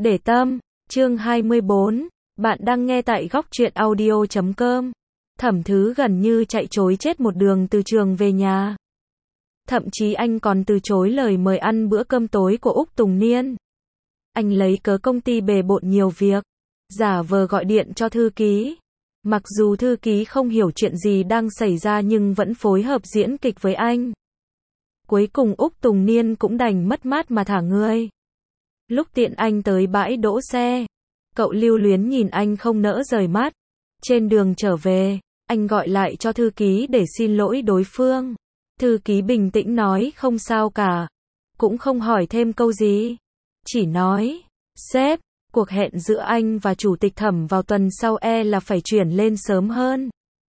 Để tâm, chương 24, bạn đang nghe tại góc truyện audio.com. Thẩm Thứ gần như chạy trối chết một đường từ trường về nhà. Thậm chí anh còn từ chối lời mời ăn bữa cơm tối của Úc Tùng Niên. Anh lấy cớ công ty bề bộn nhiều việc, giả vờ gọi điện cho thư ký. Mặc dù thư ký không hiểu chuyện gì đang xảy ra nhưng vẫn phối hợp diễn kịch với anh. Cuối cùng Úc Tùng Niên cũng đành mất mát mà thả người. Lúc tiện anh tới bãi đỗ xe, cậu lưu luyến nhìn anh không nỡ rời mắt. Trên đường trở về, anh gọi lại cho thư ký để xin lỗi đối phương. Thư ký bình tĩnh nói không sao cả, cũng không hỏi thêm câu gì. Chỉ nói, sếp, cuộc hẹn giữa anh và chủ tịch Thẩm vào tuần sau là phải chuyển lên sớm hơn.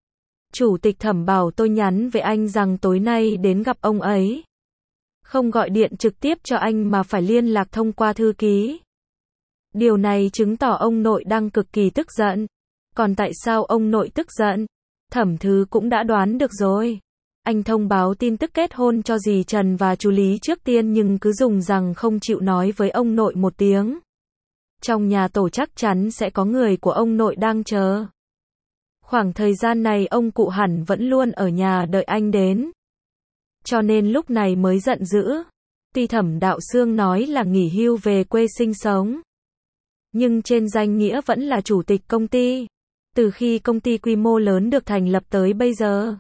Chủ tịch Thẩm bảo tôi nhắn với anh rằng tối nay đến gặp ông ấy. Không gọi điện trực tiếp cho anh mà phải liên lạc thông qua thư ký. Điều này chứng tỏ ông nội đang cực kỳ tức giận. Còn tại sao ông nội tức giận? Thẩm Thứ cũng đã đoán được rồi. Anh thông báo tin tức kết hôn cho dì Trần và chú Lý trước tiên nhưng cứ dùng rằng không chịu nói với ông nội một tiếng. Trong nhà tổ chắc chắn sẽ có người của ông nội đang chờ. Khoảng thời gian này ông cụ hẳn vẫn luôn ở nhà đợi anh đến. Cho nên lúc này mới giận dữ. Tuy Thẩm Đạo Xương nói là nghỉ hưu về quê sinh sống, nhưng trên danh nghĩa vẫn là chủ tịch công ty. Từ khi công ty quy mô lớn được thành lập tới bây giờ,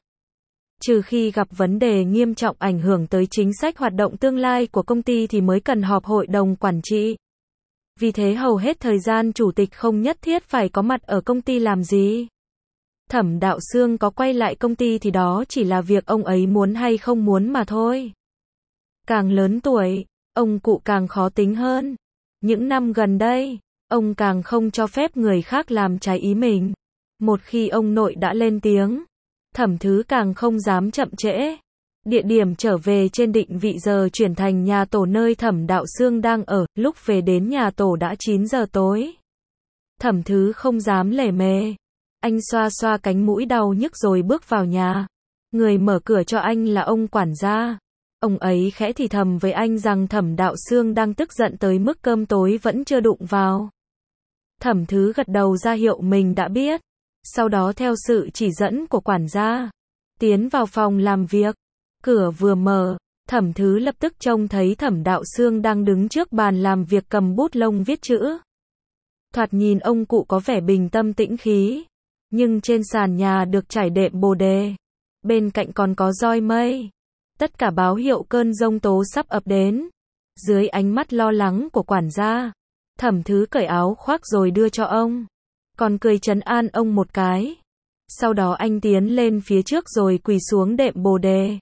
trừ khi gặp vấn đề nghiêm trọng ảnh hưởng tới chính sách hoạt động tương lai của công ty thì mới cần họp hội đồng quản trị. Vì thế hầu hết thời gian chủ tịch không nhất thiết phải có mặt ở công ty làm gì. Thẩm Đạo Xương có quay lại công ty thì đó chỉ là việc ông ấy muốn hay không muốn mà thôi. Càng lớn tuổi, ông cụ càng khó tính hơn. Những năm gần đây, ông càng không cho phép người khác làm trái ý mình. Một khi ông nội đã lên tiếng, Thẩm Thứ càng không dám chậm trễ. Địa điểm trở về trên định vị giờ chuyển thành nhà tổ nơi Thẩm Đạo Xương đang ở, lúc về đến nhà tổ đã 9 giờ tối. Thẩm Thứ không dám lề mề. Anh xoa xoa cánh mũi đau nhức rồi bước vào nhà. Người mở cửa cho anh là ông quản gia. Ông ấy khẽ thì thầm với anh rằng Thẩm Đạo Xương đang tức giận tới mức cơm tối vẫn chưa đụng vào. Thẩm Thứ gật đầu ra hiệu mình đã biết. Sau đó theo sự chỉ dẫn của quản gia, tiến vào phòng làm việc. Cửa vừa mở, Thẩm Thứ lập tức trông thấy Thẩm Đạo Xương đang đứng trước bàn làm việc cầm bút lông viết chữ. Thoạt nhìn ông cụ có vẻ bình tâm tĩnh khí, nhưng trên sàn nhà được trải đệm bồ đề. Bên cạnh còn có roi mây. Tất cả báo hiệu cơn giông tố sắp ập đến. Dưới ánh mắt lo lắng của quản gia, Thẩm Thứ cởi áo khoác rồi đưa cho ông. Còn cười trấn an ông một cái. Sau đó anh tiến lên phía trước rồi quỳ xuống đệm bồ đề.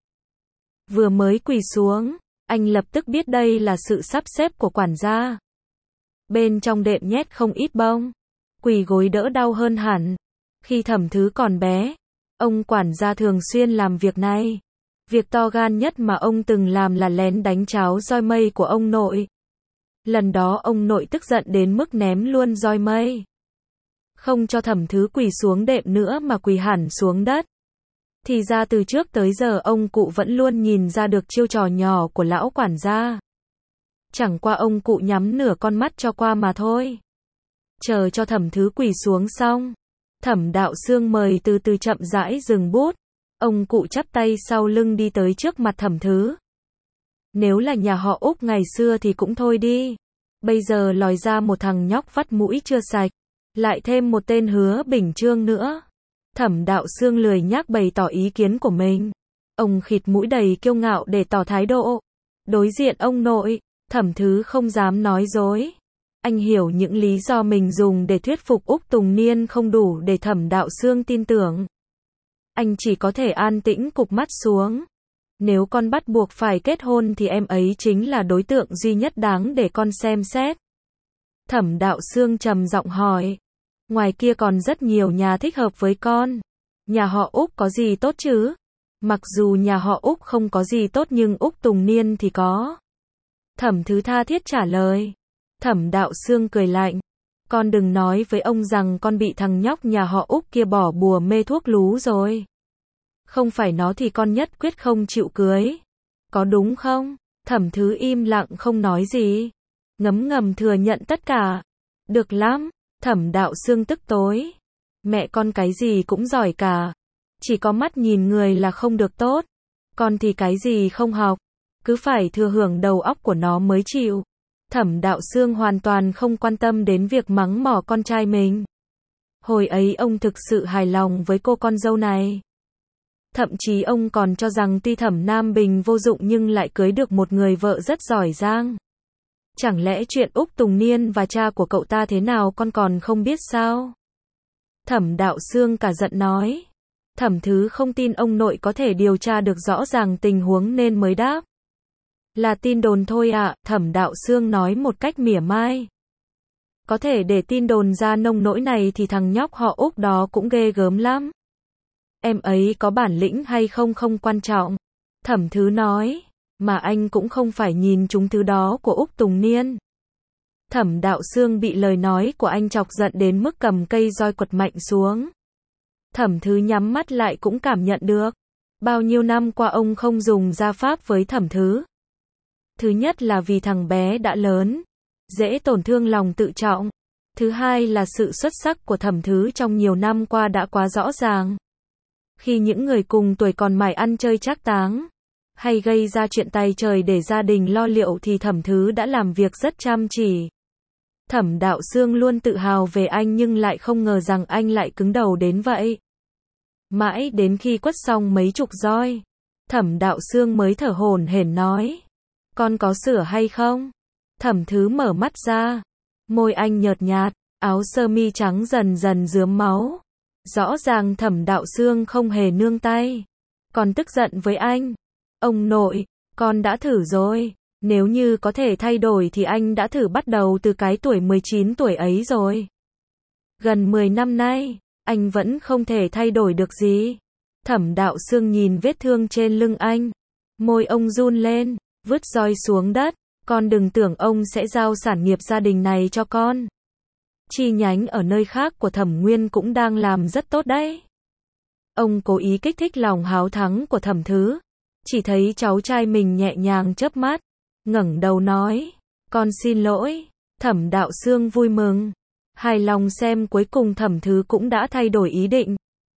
Vừa mới quỳ xuống, anh lập tức biết đây là sự sắp xếp của quản gia. Bên trong đệm nhét không ít bông. Quỳ gối đỡ đau hơn hẳn. Khi Thẩm Thứ còn bé, ông quản gia thường xuyên làm việc này. Việc to gan nhất mà ông từng làm là lén đánh cháo roi mây của ông nội. Lần đó ông nội tức giận đến mức ném luôn roi mây. Không cho Thẩm Thứ quỳ xuống đệm nữa mà quỳ hẳn xuống đất. Thì ra từ trước tới giờ ông cụ vẫn luôn nhìn ra được chiêu trò nhỏ của lão quản gia. Chẳng qua ông cụ nhắm nửa con mắt cho qua mà thôi. Chờ cho Thẩm Thứ quỳ xuống xong, Thẩm Đạo Xương mời từ từ chậm rãi dừng bút. Ông cụ chắp tay sau lưng đi tới trước mặt Thẩm Thứ. Nếu là nhà họ Úc ngày xưa thì cũng thôi đi. Bây giờ lòi ra một thằng nhóc vắt mũi chưa sạch. Lại thêm một tên Hứa Bình Trương nữa. Thẩm Đạo Xương lười nhác bày tỏ ý kiến của mình. Ông khịt mũi đầy kiêu ngạo để tỏ thái độ. Đối diện ông nội, Thẩm Thứ không dám nói dối. Anh hiểu những lý do mình dùng để thuyết phục Úc Tùng Niên không đủ để Thẩm Đạo Xương tin tưởng. Anh chỉ có thể an tĩnh cụp mắt xuống. Nếu con bắt buộc phải kết hôn thì em ấy chính là đối tượng duy nhất đáng để con xem xét. Thẩm Đạo Xương trầm giọng hỏi. Ngoài kia còn rất nhiều nhà thích hợp với con. Nhà họ Úc có gì tốt chứ? Mặc dù nhà họ Úc không có gì tốt nhưng Úc Tùng Niên thì có. Thẩm Thứ tha thiết trả lời. Thẩm Đạo Xương cười lạnh. Con đừng nói với ông rằng con bị thằng nhóc nhà họ Úc kia bỏ bùa mê thuốc lú rồi. Không phải nó thì con nhất quyết không chịu cưới. Có đúng không? Thẩm Thứ im lặng không nói gì. ngấm ngầm thừa nhận tất cả. Được lắm, Thẩm Đạo Xương tức tối. Mẹ con cái gì cũng giỏi cả. Chỉ có mắt nhìn người là không được tốt. Con thì cái gì không học. Cứ phải thừa hưởng đầu óc của nó mới chịu. Thẩm Đạo Xương hoàn toàn không quan tâm đến việc mắng mỏ con trai mình. Hồi ấy ông thực sự hài lòng với cô con dâu này. Thậm chí ông còn cho rằng tuy Thẩm Nam Bình vô dụng nhưng lại cưới được một người vợ rất giỏi giang. Chẳng lẽ chuyện Úc Tùng Niên và cha của cậu ta thế nào con còn không biết sao? Thẩm Đạo Xương cả giận nói. Thẩm Thứ không tin ông nội có thể điều tra được rõ ràng tình huống nên mới đáp. Là tin đồn thôi ạ, Thẩm Đạo Xương nói một cách mỉa mai. Có thể để tin đồn ra nông nỗi này thì thằng nhóc họ Úc đó cũng ghê gớm lắm. Em ấy có bản lĩnh hay không không quan trọng. Thẩm Thứ nói, mà anh cũng không phải nhìn chúng thứ đó của Úc Tùng Niên. Thẩm Đạo Xương bị lời nói của anh chọc giận đến mức cầm cây roi quật mạnh xuống. Thẩm Thứ nhắm mắt lại cũng cảm nhận được. Bao nhiêu năm qua ông không dùng gia pháp với Thẩm Thứ. Thứ nhất là vì thằng bé đã lớn, dễ tổn thương lòng tự trọng. Thứ hai là sự xuất sắc của Thẩm Thứ trong nhiều năm qua đã quá rõ ràng. Khi những người cùng tuổi còn mải ăn chơi trác táng, hay gây ra chuyện tay trời để gia đình lo liệu thì Thẩm Thứ đã làm việc rất chăm chỉ. Thẩm Đạo Xương luôn tự hào về anh nhưng lại không ngờ rằng anh lại cứng đầu đến vậy. Mãi đến khi quất xong mấy chục roi, Thẩm Đạo Xương mới thở hổn hển nói. Con có sửa hay không? Thẩm Thứ mở mắt ra. Môi anh nhợt nhạt, áo sơ mi trắng dần dần rướm máu. Rõ ràng Thẩm Đạo Xương không hề nương tay. Còn tức giận với anh. Ông nội, con đã thử rồi. Nếu như có thể thay đổi thì anh đã thử bắt đầu từ cái tuổi 19 tuổi ấy rồi. Gần 10 năm nay, anh vẫn không thể thay đổi được gì. Thẩm Đạo Xương nhìn vết thương trên lưng anh. Môi ông run lên, vứt roi xuống đất. Con đừng tưởng ông sẽ giao sản nghiệp gia đình này cho con. Chi nhánh ở nơi khác của Thẩm Nguyên cũng đang làm rất tốt đấy. Ông cố ý kích thích lòng háo thắng của Thẩm Thứ. Chỉ thấy cháu trai mình nhẹ nhàng chớp mắt, ngẩng đầu nói, con xin lỗi. Thẩm Đạo Xương vui mừng, hài lòng xem cuối cùng Thẩm Thứ cũng đã thay đổi ý định.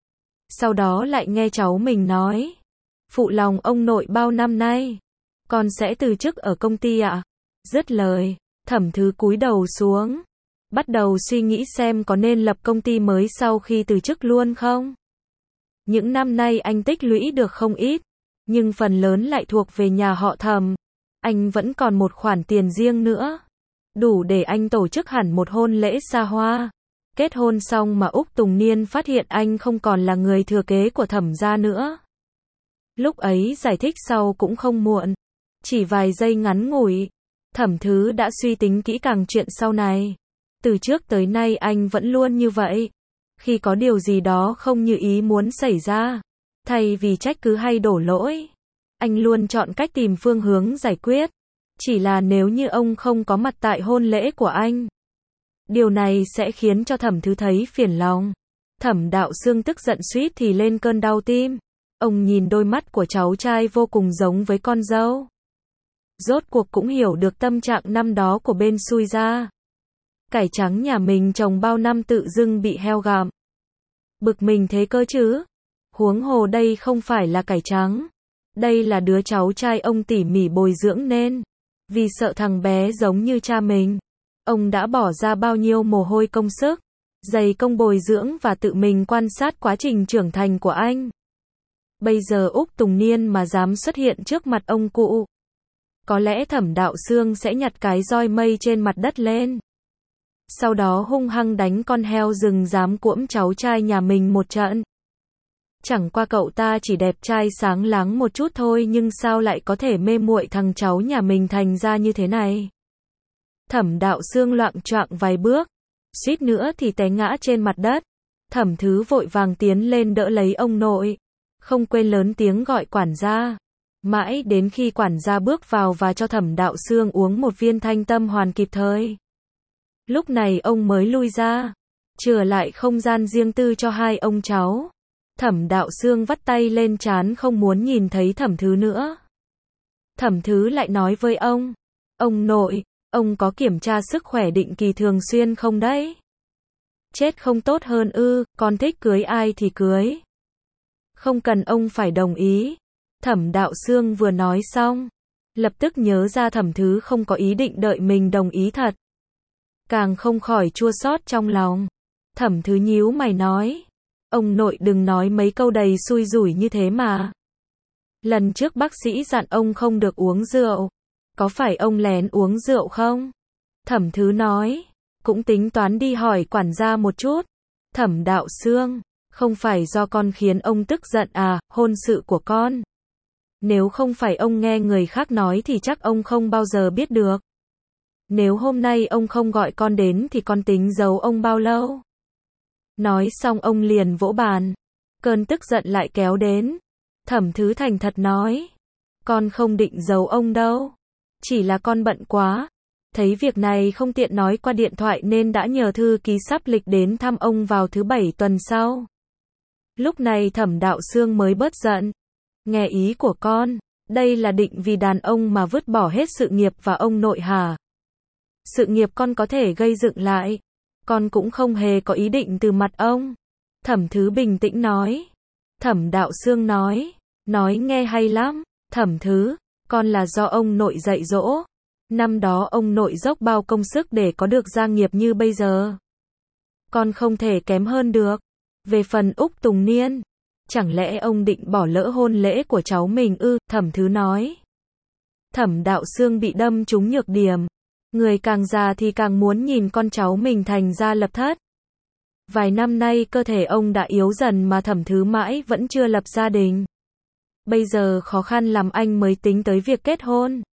Sau đó lại nghe cháu mình nói, phụ lòng ông nội bao năm nay, con sẽ từ chức ở công ty ạ. Dứt lời, Thẩm Thứ cúi đầu xuống, bắt đầu suy nghĩ xem có nên lập công ty mới sau khi từ chức luôn không. Những năm nay anh tích lũy được không ít, nhưng phần lớn lại thuộc về nhà họ Thẩm. Anh vẫn còn một khoản tiền riêng nữa, đủ để anh tổ chức hẳn một hôn lễ xa hoa. Kết hôn xong mà Úc Tùng Niên phát hiện anh không còn là người thừa kế của Thẩm gia nữa. Lúc ấy giải thích sau cũng không muộn. Chỉ vài giây ngắn ngủi, Thẩm Thứ đã suy tính kỹ càng chuyện sau này. Từ trước tới nay anh vẫn luôn như vậy. Khi có điều gì đó không như ý muốn xảy ra, thay vì trách cứ hay đổ lỗi, anh luôn chọn cách tìm phương hướng giải quyết. Chỉ là nếu như ông không có mặt tại hôn lễ của anh, điều này sẽ khiến cho Thẩm Thứ thấy phiền lòng. Thẩm Đạo Xương tức giận suýt thì lên cơn đau tim. Ông nhìn đôi mắt của cháu trai vô cùng giống với con dâu. Rốt cuộc cũng hiểu được tâm trạng năm đó của bên xui ra. Cải trắng nhà mình trồng bao năm tự dưng bị heo gặm. Bực mình thế cơ chứ. Huống hồ đây không phải là cải trắng. Đây là đứa cháu trai ông tỉ mỉ bồi dưỡng nên. Vì sợ thằng bé giống như cha mình, ông đã bỏ ra bao nhiêu mồ hôi công sức, dày công bồi dưỡng và tự mình quan sát quá trình trưởng thành của anh. Bây giờ Úc Tùng Niên mà dám xuất hiện trước mặt ông cụ, có lẽ Thẩm Đạo Xương sẽ nhặt cái roi mây trên mặt đất lên. Sau đó hung hăng đánh con heo rừng dám cuỗm cháu trai nhà mình một trận. Chẳng qua cậu ta chỉ đẹp trai sáng láng một chút thôi nhưng sao lại có thể mê muội thằng cháu nhà mình thành ra như thế này. Thẩm Đạo Xương loạng choạng vài bước, suýt nữa thì té ngã trên mặt đất. Thẩm Thứ vội vàng tiến lên đỡ lấy ông nội, không quên lớn tiếng gọi quản gia. Mãi đến khi quản gia bước vào và cho Thẩm Đạo Xương uống một viên thanh tâm hoàn kịp thời. Lúc này ông mới lui ra, chừa lại không gian riêng tư cho hai ông cháu. Thẩm Đạo Xương vắt tay lên trán không muốn nhìn thấy Thẩm Thứ nữa. Thẩm Thứ lại nói với ông nội, Ông có kiểm tra sức khỏe định kỳ thường xuyên không đấy? Chết không tốt hơn ư, con thích cưới ai thì cưới. Không cần ông phải đồng ý. Thẩm Đạo Xương vừa nói xong, lập tức nhớ ra Thẩm Thứ không có ý định đợi mình đồng ý thật. Càng không khỏi chua xót trong lòng. Thẩm Thứ nhíu mày nói, ông nội đừng nói mấy câu đầy xui rủi như thế mà. Lần trước bác sĩ dặn ông không được uống rượu. Có phải ông lén uống rượu không? Thẩm Thứ nói, cũng tính toán đi hỏi quản gia một chút. Thẩm Đạo Xương, không phải do con khiến ông tức giận à, hôn sự của con. Nếu không phải ông nghe người khác nói thì chắc ông không bao giờ biết được. Nếu hôm nay ông không gọi con đến thì con tính giấu ông bao lâu? Nói xong ông liền vỗ bàn. Cơn tức giận lại kéo đến. Thẩm Thứ thành thật nói, con không định giấu ông đâu. Chỉ là con bận quá. Thấy việc này không tiện nói qua điện thoại nên đã nhờ thư ký sắp lịch đến thăm ông vào thứ 7 tuần sau. Lúc này Thẩm Đạo Xương mới bớt giận. Nghe ý của con, đây là định vì đàn ông mà vứt bỏ hết sự nghiệp và ông nội hả? Sự nghiệp con có thể gây dựng lại. Con cũng không hề có ý định từ mặt ông. Thẩm Thứ bình tĩnh nói. Thẩm Đạo Xương nói nghe hay lắm. Thẩm Thứ, con là do ông nội dạy dỗ. Năm đó ông nội dốc bao công sức để có được gia nghiệp như bây giờ. Con không thể kém hơn được. Về phần Úc Tùng Niên, chẳng lẽ ông định bỏ lỡ hôn lễ của cháu mình ư? Thẩm Thứ nói. Thẩm Đạo Xương bị đâm trúng nhược điểm. Người càng già thì càng muốn nhìn con cháu mình thành gia lập thất. Vài năm nay cơ thể ông đã yếu dần mà Thẩm Thứ mãi vẫn chưa lập gia đình. Bây giờ khó khăn lắm anh mới tính tới việc kết hôn.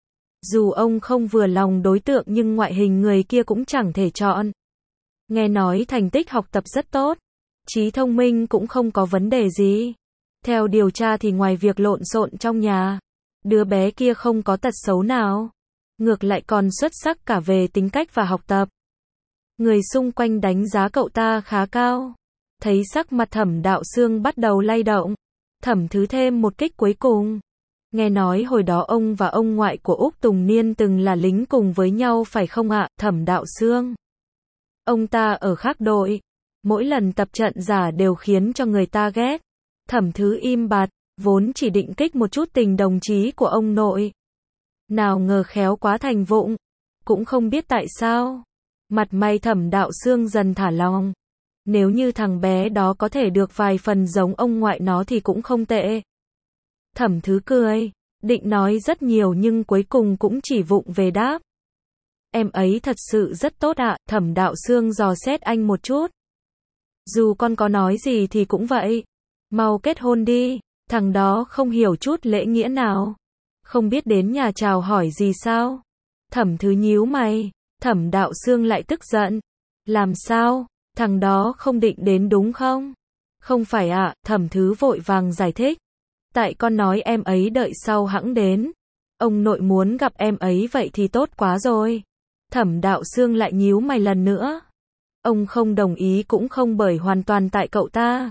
Dù ông không vừa lòng đối tượng nhưng ngoại hình người kia cũng chẳng thể chọn. Nghe nói thành tích học tập rất tốt. Trí thông minh cũng không có vấn đề gì. Theo điều tra thì ngoài việc lộn xộn trong nhà, đứa bé kia không có tật xấu nào. Ngược lại còn xuất sắc cả về tính cách và học tập. Người xung quanh đánh giá cậu ta khá cao. Thấy sắc mặt Thẩm Đạo Xương bắt đầu lay động. Thẩm Thứ thêm một kích cuối cùng. Nghe nói hồi đó ông và ông ngoại của Úc Tùng Niên từng là lính cùng với nhau phải không ạ? Thẩm Đạo Xương. Ông ta ở khác đội. Mỗi lần tập trận giả đều khiến cho người ta ghét. Thẩm Thứ im bặt, vốn chỉ định kích một chút tình đồng chí của ông nội. Nào ngờ khéo quá thành vụng. Cũng không biết tại sao. Mặt mày Thẩm Đạo Xương dần thả lỏng. Nếu như thằng bé đó có thể được vài phần giống ông ngoại nó thì cũng không tệ. Thẩm Thứ cười, định nói rất nhiều nhưng cuối cùng cũng chỉ vụng về đáp. Em ấy thật sự rất tốt ạ. Thẩm Đạo Xương dò xét anh một chút. Dù con có nói gì thì cũng vậy. Mau kết hôn đi. Thằng đó không hiểu chút lễ nghĩa nào. Không biết đến nhà chào hỏi gì sao? Thẩm Thứ nhíu mày. Thẩm Đạo Xương lại tức giận. Làm sao? Thằng đó không định đến đúng không? Không phải ạ. Thẩm Thứ vội vàng giải thích. Tại con nói em ấy đợi sau hẵng đến. Ông nội muốn gặp em ấy vậy thì tốt quá rồi. Thẩm Đạo Xương lại nhíu mày lần nữa. Ông không đồng ý cũng không bởi hoàn toàn tại cậu ta.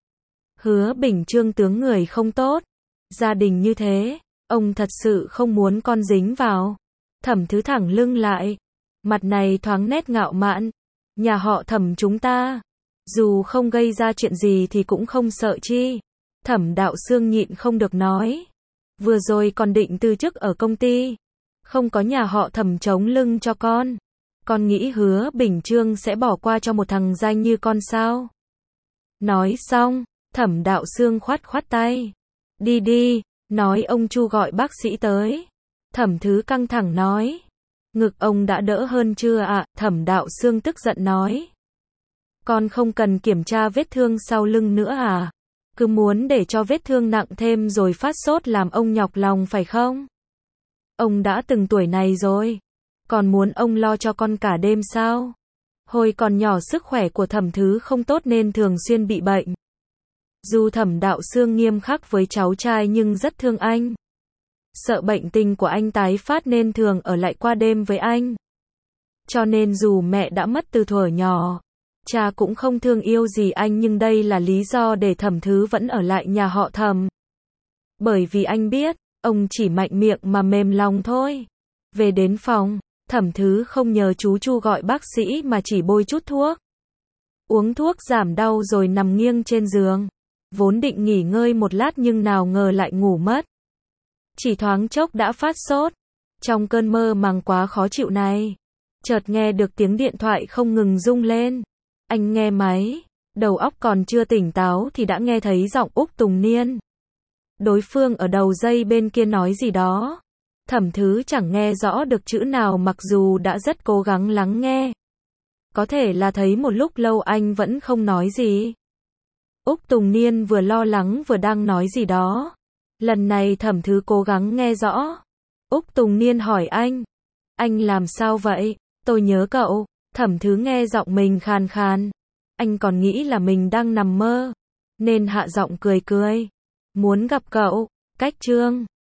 Hứa Bình Trương tướng người không tốt. Gia đình như thế, ông thật sự không muốn con dính vào. Thẩm Thứ thẳng lưng lại. Mặt này thoáng nét ngạo mạn. Nhà họ Thẩm chúng ta, dù không gây ra chuyện gì thì cũng không sợ chi. Thẩm Đạo Xương nhịn không được nói. Vừa rồi còn định từ chức ở công ty. Không có nhà họ Thẩm chống lưng cho con. Con nghĩ Hứa Bình Trương sẽ bỏ qua cho một thằng danh như con sao? Nói xong, Thẩm Đạo Xương khoát khoát tay. Đi đi, nói ông Chu gọi bác sĩ tới. Thẩm Thứ căng thẳng nói. Ngực ông đã đỡ hơn chưa ạ? Thẩm Đạo Xương tức giận nói. Con không cần kiểm tra vết thương sau lưng nữa à? Cứ muốn để cho vết thương nặng thêm rồi phát sốt làm ông nhọc lòng phải không? Ông đã từng tuổi này rồi. Còn muốn ông lo cho con cả đêm sao? Hồi còn nhỏ sức khỏe của Thẩm Thứ không tốt nên thường xuyên bị bệnh. Dù Thẩm Đạo Xương nghiêm khắc với cháu trai nhưng rất thương anh. Sợ bệnh tình của anh tái phát nên thường ở lại qua đêm với anh. Cho nên dù mẹ đã mất từ thuở nhỏ, cha cũng không thương yêu gì anh nhưng đây là lý do để Thẩm Thứ vẫn ở lại nhà họ Thẩm. Bởi vì anh biết, ông chỉ mạnh miệng mà mềm lòng thôi. Về đến phòng, Thẩm Thứ không nhờ chú Chu gọi bác sĩ mà chỉ bôi chút thuốc. Uống thuốc giảm đau rồi nằm nghiêng trên giường. Vốn định nghỉ ngơi một lát nhưng nào ngờ lại ngủ mất. Chỉ thoáng chốc đã phát sốt. Trong cơn mơ màng quá khó chịu này, chợt nghe được tiếng điện thoại không ngừng rung lên. Anh nghe máy, đầu óc còn chưa tỉnh táo thì đã nghe thấy giọng Úc Tùng Niên. Đối phương ở đầu dây bên kia nói gì đó. Thẩm Thứ chẳng nghe rõ được chữ nào mặc dù đã rất cố gắng lắng nghe. Có thể là thấy một lúc lâu anh vẫn không nói gì. Úc Tùng Niên vừa lo lắng vừa đang nói gì đó. Lần này Thẩm Thứ cố gắng nghe rõ. Úc Tùng Niên hỏi anh làm sao vậy? Tôi nhớ cậu. Thẩm Thứ nghe giọng mình khàn khàn. Anh còn nghĩ là mình đang nằm mơ, nên hạ giọng cười cười. Muốn gặp cậu. Cách chương